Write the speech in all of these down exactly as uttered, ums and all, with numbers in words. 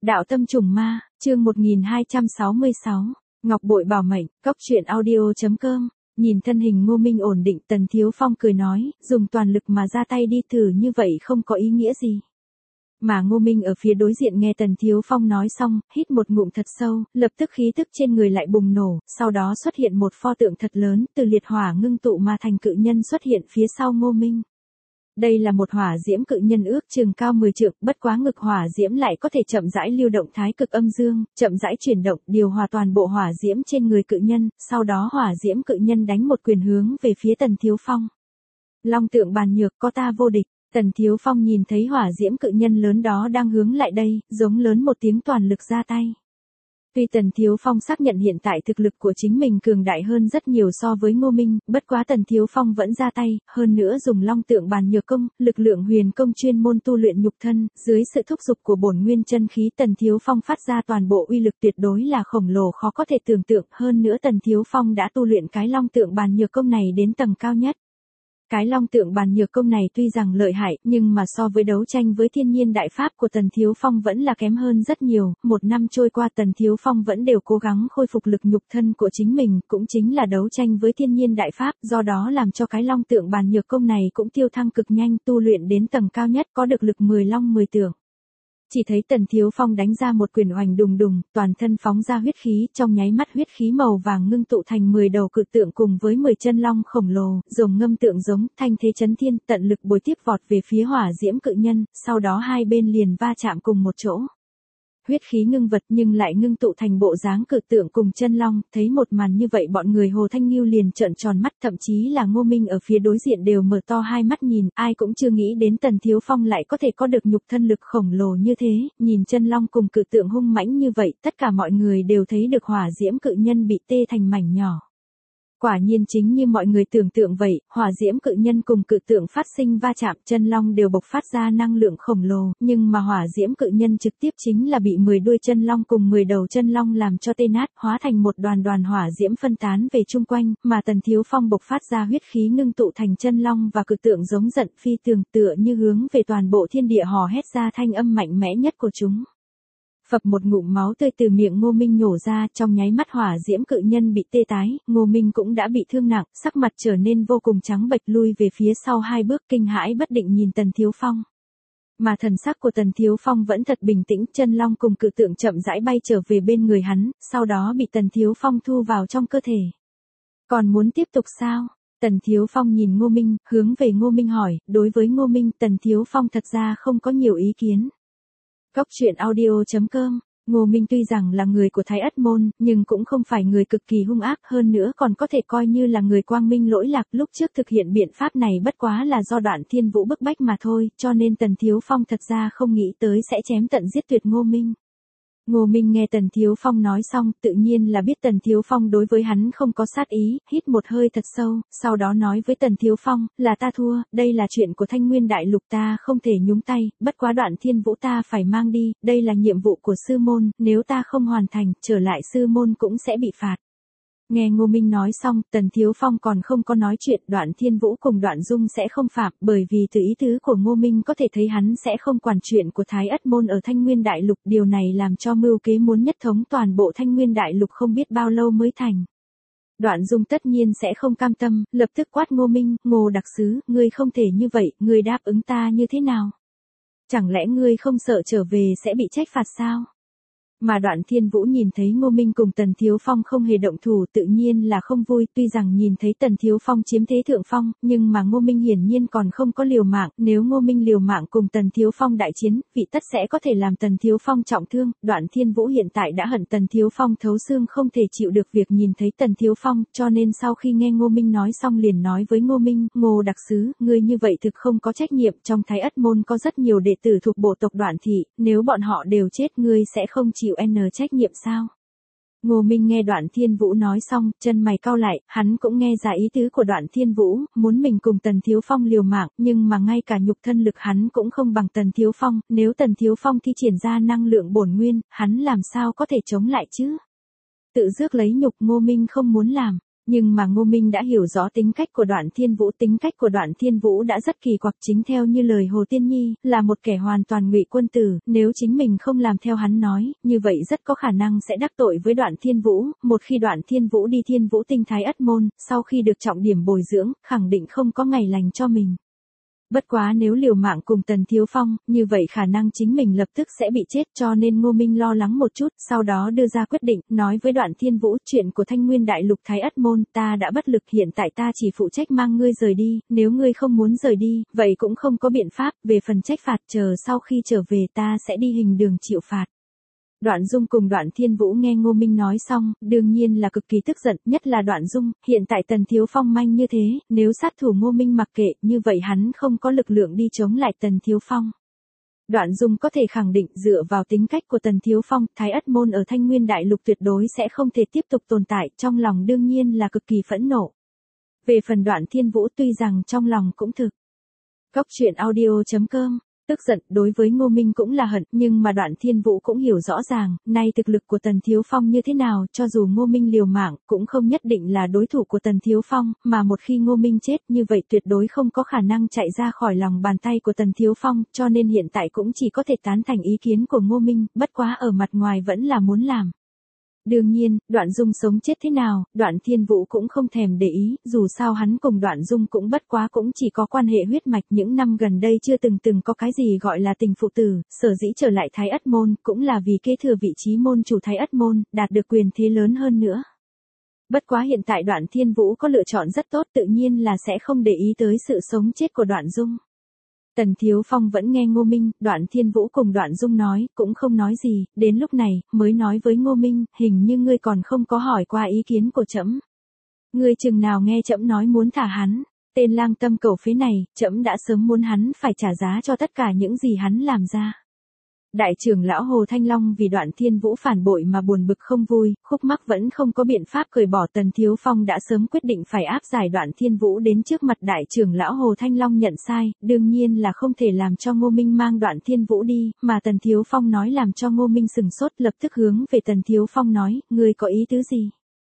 Đạo tâm trùng ma, chương một nghìn hai trăm sáu mươi sáu, Ngọc Bội bảo mệnh, cốc truyện audio.com, nhìn thân hình Ngô Minh ổn định, Tần Thiếu Phong cười nói, dùng toàn lực mà ra tay đi thử như vậy không có ý nghĩa gì. Mà Ngô Minh ở phía đối diện nghe Tần Thiếu Phong nói xong, hít một ngụm thật sâu, lập tức khí tức trên người lại bùng nổ, sau đó xuất hiện một pho tượng thật lớn, từ liệt hỏa ngưng tụ mà thành cự nhân xuất hiện phía sau Ngô Minh. Đây là một hỏa diễm cự nhân ước chừng cao mười trượng, bất quá ngực hỏa diễm lại có thể chậm rãi lưu động thái cực âm dương, chậm rãi chuyển động, điều hòa toàn bộ hỏa diễm trên người cự nhân, sau đó hỏa diễm cự nhân đánh một quyền hướng về phía Tần Thiếu Phong. Long tượng bàn nhược, có ta vô địch. Tần Thiếu Phong nhìn thấy hỏa diễm cự nhân lớn đó đang hướng lại đây, giống lớn một tiếng toàn lực ra tay. Tuy Tần Thiếu Phong xác nhận hiện tại thực lực của chính mình cường đại hơn rất nhiều so với Ngô Minh, bất quá Tần Thiếu Phong vẫn ra tay, hơn nữa dùng long tượng bàn nhược công, lực lượng huyền công chuyên môn tu luyện nhục thân, dưới sự thúc giục của bổn nguyên chân khí Tần Thiếu Phong phát ra toàn bộ uy lực tuyệt đối là khổng lồ khó có thể tưởng tượng, hơn nữa Tần Thiếu Phong đã tu luyện cái long tượng bàn nhược công này đến tầng cao nhất. Cái long tượng bàn nhược công này tuy rằng lợi hại, nhưng mà so với đấu tranh với thiên nhiên đại pháp của Tần Thiếu Phong vẫn là kém hơn rất nhiều, một năm trôi qua Tần Thiếu Phong vẫn đều cố gắng khôi phục lực nhục thân của chính mình, cũng chính là đấu tranh với thiên nhiên đại pháp, do đó làm cho cái long tượng bàn nhược công này cũng tiêu thăng cực nhanh, tu luyện đến tầng cao nhất có được lực mười long mười tượng. Chỉ thấy Tần Thiếu Phong đánh ra một quyền oành đùng đùng, toàn thân phóng ra huyết khí, trong nháy mắt huyết khí màu vàng ngưng tụ thành mười đầu cự tượng cùng với mười chân long khổng lồ, rồng ngâm tượng giống, thanh thế chấn thiên, tận lực bồi tiếp vọt về phía hỏa diễm cự nhân, sau đó hai bên liền va chạm cùng một chỗ. Huyết khí ngưng vật nhưng lại ngưng tụ thành bộ dáng cự tượng cùng chân long, thấy một màn như vậy bọn người Hồ Thanh Nghiêu liền trợn tròn mắt, thậm chí là Ngô Minh ở phía đối diện đều mở to hai mắt nhìn, ai cũng chưa nghĩ đến Tần Thiếu Phong lại có thể có được nhục thân lực khổng lồ như thế, nhìn chân long cùng cự tượng hung mãnh như vậy, tất cả mọi người đều thấy được hỏa diễm cự nhân bị tê thành mảnh nhỏ. Quả nhiên chính như mọi người tưởng tượng vậy, hỏa diễm cự nhân cùng cự tượng phát sinh va chạm, chân long đều bộc phát ra năng lượng khổng lồ, nhưng mà hỏa diễm cự nhân trực tiếp chính là bị mười đuôi chân long cùng mười đầu chân long làm cho tê nát, hóa thành một đoàn đoàn hỏa diễm phân tán về chung quanh, mà Tần Thiếu Phong bộc phát ra huyết khí ngưng tụ thành chân long và cự tượng giống giận phi tường, tựa như hướng về toàn bộ thiên địa hò hét ra thanh âm mạnh mẽ nhất của chúng. Phập một ngụm máu tươi từ miệng Ngô Minh nhổ ra, trong nháy mắt hỏa diễm cự nhân bị tê tái, Ngô Minh cũng đã bị thương nặng, sắc mặt trở nên vô cùng trắng bệch, lui về phía sau hai bước kinh hãi bất định nhìn Tần Thiếu Phong. Mà thần sắc của Tần Thiếu Phong vẫn thật bình tĩnh, chân long cùng cự tượng chậm rãi bay trở về bên người hắn, sau đó bị Tần Thiếu Phong thu vào trong cơ thể. Còn muốn tiếp tục sao? Tần Thiếu Phong nhìn Ngô Minh, hướng về Ngô Minh hỏi, đối với Ngô Minh Tần Thiếu Phong thật ra không có nhiều ý kiến. Cốc truyện audio.com, Ngô Minh tuy rằng là người của Thái Ất Môn, nhưng cũng không phải người cực kỳ hung ác, hơn nữa còn có thể coi như là người quang minh lỗi lạc, lúc trước thực hiện biện pháp này bất quá là do Đoạn Thiên Vũ bức bách mà thôi, cho nên Tần Thiếu Phong thật ra không nghĩ tới sẽ chém tận giết tuyệt Ngô Minh. Ngô Minh nghe Tần Thiếu Phong nói xong, tự nhiên là biết Tần Thiếu Phong đối với hắn không có sát ý, hít một hơi thật sâu, sau đó nói với Tần Thiếu Phong, là ta thua, đây là chuyện của Thanh Nguyên Đại Lục ta không thể nhúng tay, bất quá Đoạn Thiên Vũ ta phải mang đi, đây là nhiệm vụ của sư môn, nếu ta không hoàn thành, trở lại sư môn cũng sẽ bị phạt. Nghe Ngô Minh nói xong, Tần Thiếu Phong còn không có nói chuyện, Đoạn Thiên Vũ cùng Đoạn Dung sẽ không phạm, bởi vì từ ý tứ của Ngô Minh có thể thấy hắn sẽ không quản chuyện của Thái Ất Môn ở Thanh Nguyên Đại Lục, điều này làm cho mưu kế muốn nhất thống toàn bộ Thanh Nguyên Đại Lục không biết bao lâu mới thành. Đoạn Dung tất nhiên sẽ không cam tâm, lập tức quát Ngô Minh, Ngô đặc sứ, ngươi không thể như vậy, ngươi đáp ứng ta như thế nào? Chẳng lẽ ngươi không sợ trở về sẽ bị trách phạt sao? Mà Đoạn Thiên Vũ nhìn thấy Ngô Minh cùng Tần Thiếu Phong không hề động thủ tự nhiên là không vui, tuy rằng nhìn thấy Tần Thiếu Phong chiếm thế thượng phong, nhưng mà Ngô Minh hiển nhiên còn không có liều mạng, nếu Ngô Minh liều mạng cùng Tần Thiếu Phong đại chiến, vị tất sẽ có thể làm Tần Thiếu Phong trọng thương, Đoạn Thiên Vũ hiện tại đã hận Tần Thiếu Phong thấu xương không thể chịu được việc nhìn thấy Tần Thiếu Phong, cho nên sau khi nghe Ngô Minh nói xong liền nói với Ngô Minh, Ngô đặc sứ, ngươi như vậy thực không có trách nhiệm, trong Thái Ất Môn có rất nhiều đệ tử thuộc bộ tộc Đoạn thị, nếu bọn họ đều chết ngươi sẽ không chịu n trách nhiệm sao? Ngô Minh nghe Đoạn Thiên Vũ nói xong, chân mày cau lại, hắn cũng nghe ra ý tứ của Đoạn Thiên Vũ, muốn mình cùng Tần Thiếu Phong liều mạng, nhưng mà ngay cả nhục thân lực hắn cũng không bằng Tần Thiếu Phong, nếu Tần Thiếu Phong thi triển ra năng lượng bổn nguyên, hắn làm sao có thể chống lại chứ? Tự rước lấy nhục Ngô Minh không muốn làm. Nhưng mà Ngô Minh đã hiểu rõ tính cách của Đoạn Thiên Vũ, tính cách của Đoạn Thiên Vũ đã rất kỳ quặc, chính theo như lời Hồ Tiên Nhi, là một kẻ hoàn toàn ngụy quân tử, nếu chính mình không làm theo hắn nói, như vậy rất có khả năng sẽ đắc tội với Đoạn Thiên Vũ, một khi Đoạn Thiên Vũ đi Thiên Vũ Tinh Thái Ất Môn, sau khi được trọng điểm bồi dưỡng, khẳng định không có ngày lành cho mình. Bất quá nếu liều mạng cùng Tần Thiếu Phong, như vậy khả năng chính mình lập tức sẽ bị chết, cho nên Ngô Minh lo lắng một chút, sau đó đưa ra quyết định, nói với Đoạn Thiên Vũ, chuyện của Thanh Nguyên Đại Lục Thái Ất Môn, ta đã bất lực, hiện tại ta chỉ phụ trách mang ngươi rời đi, nếu ngươi không muốn rời đi, vậy cũng không có biện pháp, về phần trách phạt chờ sau khi trở về ta sẽ đi hình đường chịu phạt. Đoạn Dung cùng Đoạn Thiên Vũ nghe Ngô Minh nói xong, đương nhiên là cực kỳ tức giận, nhất là Đoạn Dung, hiện tại Tần Thiếu Phong manh như thế, nếu sát thủ Ngô Minh mặc kệ, như vậy hắn không có lực lượng đi chống lại Tần Thiếu Phong. Đoạn Dung có thể khẳng định dựa vào tính cách của Tần Thiếu Phong, Thái Ất Môn ở Thanh Nguyên Đại Lục tuyệt đối sẽ không thể tiếp tục tồn tại, trong lòng đương nhiên là cực kỳ phẫn nộ. Về phần Đoạn Thiên Vũ tuy rằng trong lòng cũng thực. Góc truyện audio chấm com Tức giận, đối với Ngô Minh cũng là hận, nhưng mà Đoạn Thiên Vũ cũng hiểu rõ ràng, nay thực lực của Tần Thiếu Phong như thế nào, cho dù Ngô Minh liều mạng, cũng không nhất định là đối thủ của Tần Thiếu Phong, mà một khi Ngô Minh chết như vậy tuyệt đối không có khả năng chạy ra khỏi lòng bàn tay của Tần Thiếu Phong, cho nên hiện tại cũng chỉ có thể tán thành ý kiến của Ngô Minh, bất quá ở mặt ngoài vẫn là muốn làm. Đương nhiên, Đoạn Dung sống chết thế nào, Đoạn Thiên Vũ cũng không thèm để ý, dù sao hắn cùng Đoạn Dung cũng bất quá cũng chỉ có quan hệ huyết mạch, những năm gần đây chưa từng từng có cái gì gọi là tình phụ tử, sở dĩ trở lại Thái Ất Môn, cũng là vì kế thừa vị trí môn chủ Thái Ất Môn, đạt được quyền thế lớn hơn nữa. Bất quá hiện tại Đoạn Thiên Vũ có lựa chọn rất tốt, tự nhiên là sẽ không để ý tới sự sống chết của Đoạn Dung. Tần Thiếu Phong vẫn nghe Ngô Minh, Đoạn Thiên Vũ cùng Đoạn Dung nói, cũng không nói gì, đến lúc này, mới nói với Ngô Minh, hình như ngươi còn không có hỏi qua ý kiến của trẫm. Ngươi chừng nào nghe trẫm nói muốn thả hắn, tên lang tâm cầu phế này, trẫm đã sớm muốn hắn phải trả giá cho tất cả những gì hắn làm ra. Đại trưởng lão Hồ Thanh Long vì Đoạn Thiên Vũ phản bội mà buồn bực không vui, khúc mắc vẫn không có biện pháp cởi bỏ. Tần Thiếu Phong đã sớm quyết định phải áp giải Đoạn Thiên Vũ đến trước mặt đại trưởng lão Hồ Thanh Long nhận sai, đương nhiên là không thể làm cho Ngô Minh mang Đoạn Thiên Vũ đi, mà Tần Thiếu Phong nói làm cho Ngô Minh sừng sốt, lập tức hướng về Tần Thiếu Phong nói, ngươi có ý tứ gì?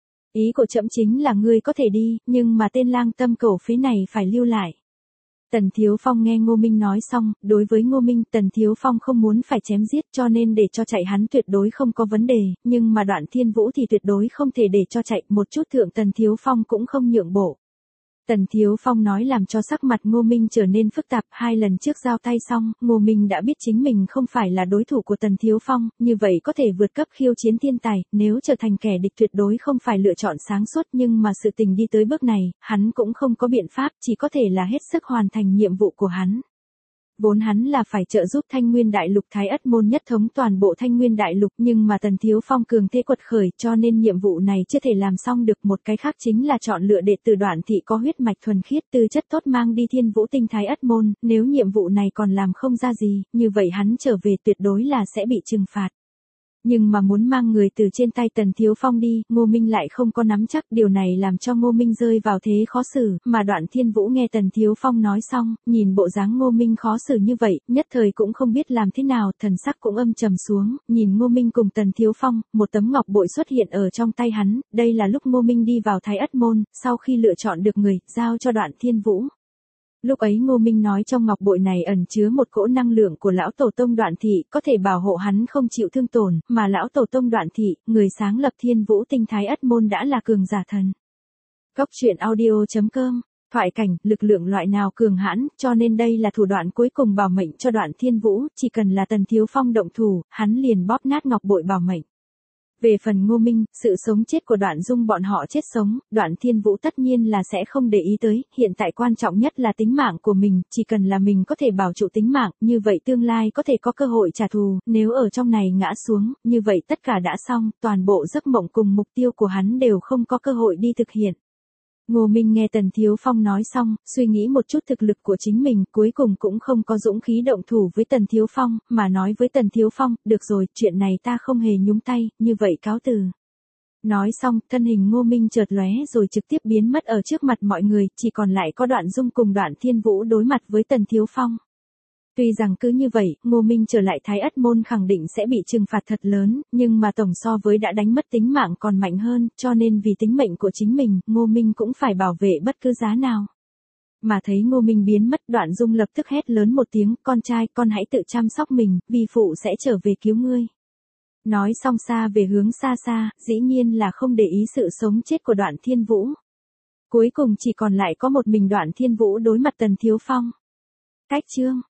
Ý của trẫm chính là ngươi có thể đi, nhưng mà tên lang tâm cẩu phế này phải lưu lại. Tần Thiếu Phong nghe Ngô Minh nói xong, đối với Ngô Minh, Tần Thiếu Phong không muốn phải chém giết cho nên để cho chạy hắn tuyệt đối không có vấn đề, nhưng mà Đoạn Thiên Vũ thì tuyệt đối không thể để cho chạy, một chút thượng Tần Thiếu Phong cũng không nhượng bộ. Tần Thiếu Phong nói làm cho sắc mặt Ngô Minh trở nên phức tạp, hai lần trước giao tay xong, Ngô Minh đã biết chính mình không phải là đối thủ của Tần Thiếu Phong, như vậy có thể vượt cấp khiêu chiến thiên tài, nếu trở thành kẻ địch tuyệt đối không phải lựa chọn sáng suốt, nhưng mà sự tình đi tới bước này, hắn cũng không có biện pháp, chỉ có thể là hết sức hoàn thành nhiệm vụ của hắn. Vốn hắn là phải trợ giúp Thanh Nguyên Đại Lục Thái Ất Môn nhất thống toàn bộ Thanh Nguyên Đại Lục, nhưng mà Tần Thiếu Phong cường thế quật khởi cho nên nhiệm vụ này chưa thể làm xong được. Một cái khác chính là chọn lựa đệ tử Đoạn thị có huyết mạch thuần khiết tư chất tốt mang đi Thiên Vũ Tinh Thái Ất Môn, nếu nhiệm vụ này còn làm không ra gì, như vậy hắn trở về tuyệt đối là sẽ bị trừng phạt. Nhưng mà muốn mang người từ trên tay Tần Thiếu Phong đi, Ngô Minh lại không có nắm chắc, điều này làm cho Ngô Minh rơi vào thế khó xử, mà Đoạn Thiên Vũ nghe Tần Thiếu Phong nói xong, nhìn bộ dáng Ngô Minh khó xử như vậy, nhất thời cũng không biết làm thế nào, thần sắc cũng âm trầm xuống, nhìn Ngô Minh cùng Tần Thiếu Phong, một tấm ngọc bội xuất hiện ở trong tay hắn, đây là lúc Ngô Minh đi vào Thái Ất Môn, sau khi lựa chọn được người, giao cho Đoạn Thiên Vũ. Lúc ấy Ngô Minh nói trong ngọc bội này ẩn chứa một cỗ năng lượng của lão tổ tông Đoạn thị, có thể bảo hộ hắn không chịu thương tổn, mà lão tổ tông Đoạn thị, người sáng lập Thiên Vũ Tinh Thái Ất Môn đã là cường giả thần. Góc truyện audio chấm com Thoại cảnh, lực lượng loại nào cường hãn, cho nên đây là thủ đoạn cuối cùng bảo mệnh cho Đoạn Thiên Vũ, chỉ cần là Tần Thiếu Phong động thủ, hắn liền bóp nát ngọc bội bảo mệnh. Về phần Ngô Minh, sự sống chết của Đoạn Dung bọn họ chết sống, Đoạn Thiên Vũ tất nhiên là sẽ không để ý tới, hiện tại quan trọng nhất là tính mạng của mình, chỉ cần là mình có thể bảo trụ tính mạng, như vậy tương lai có thể có cơ hội trả thù, nếu ở trong này ngã xuống, như vậy tất cả đã xong, toàn bộ giấc mộng cùng mục tiêu của hắn đều không có cơ hội đi thực hiện. Ngô Minh nghe Tần Thiếu Phong nói xong, suy nghĩ một chút thực lực của chính mình, cuối cùng cũng không có dũng khí động thủ với Tần Thiếu Phong, mà nói với Tần Thiếu Phong, được rồi, chuyện này ta không hề nhúng tay, như vậy cáo từ. Nói xong, thân hình Ngô Minh chợt lóe rồi trực tiếp biến mất ở trước mặt mọi người, chỉ còn lại có Đoạn Dung cùng Đoạn Thiên Vũ đối mặt với Tần Thiếu Phong. Tuy rằng cứ như vậy, Ngô Minh trở lại Thái Ất Môn khẳng định sẽ bị trừng phạt thật lớn, nhưng mà tổng so với đã đánh mất tính mạng còn mạnh hơn, cho nên vì tính mệnh của chính mình, Ngô Minh cũng phải bảo vệ bất cứ giá nào. Mà thấy Ngô Minh biến mất, Đoạn Dung lập tức hét lớn một tiếng, con trai, con hãy tự chăm sóc mình, vi phụ sẽ trở về cứu ngươi. Nói xong xa về hướng xa xa, dĩ nhiên là không để ý sự sống chết của Đoạn Thiên Vũ. Cuối cùng chỉ còn lại có một mình Đoạn Thiên Vũ đối mặt Tần Thiếu Phong. Cách chương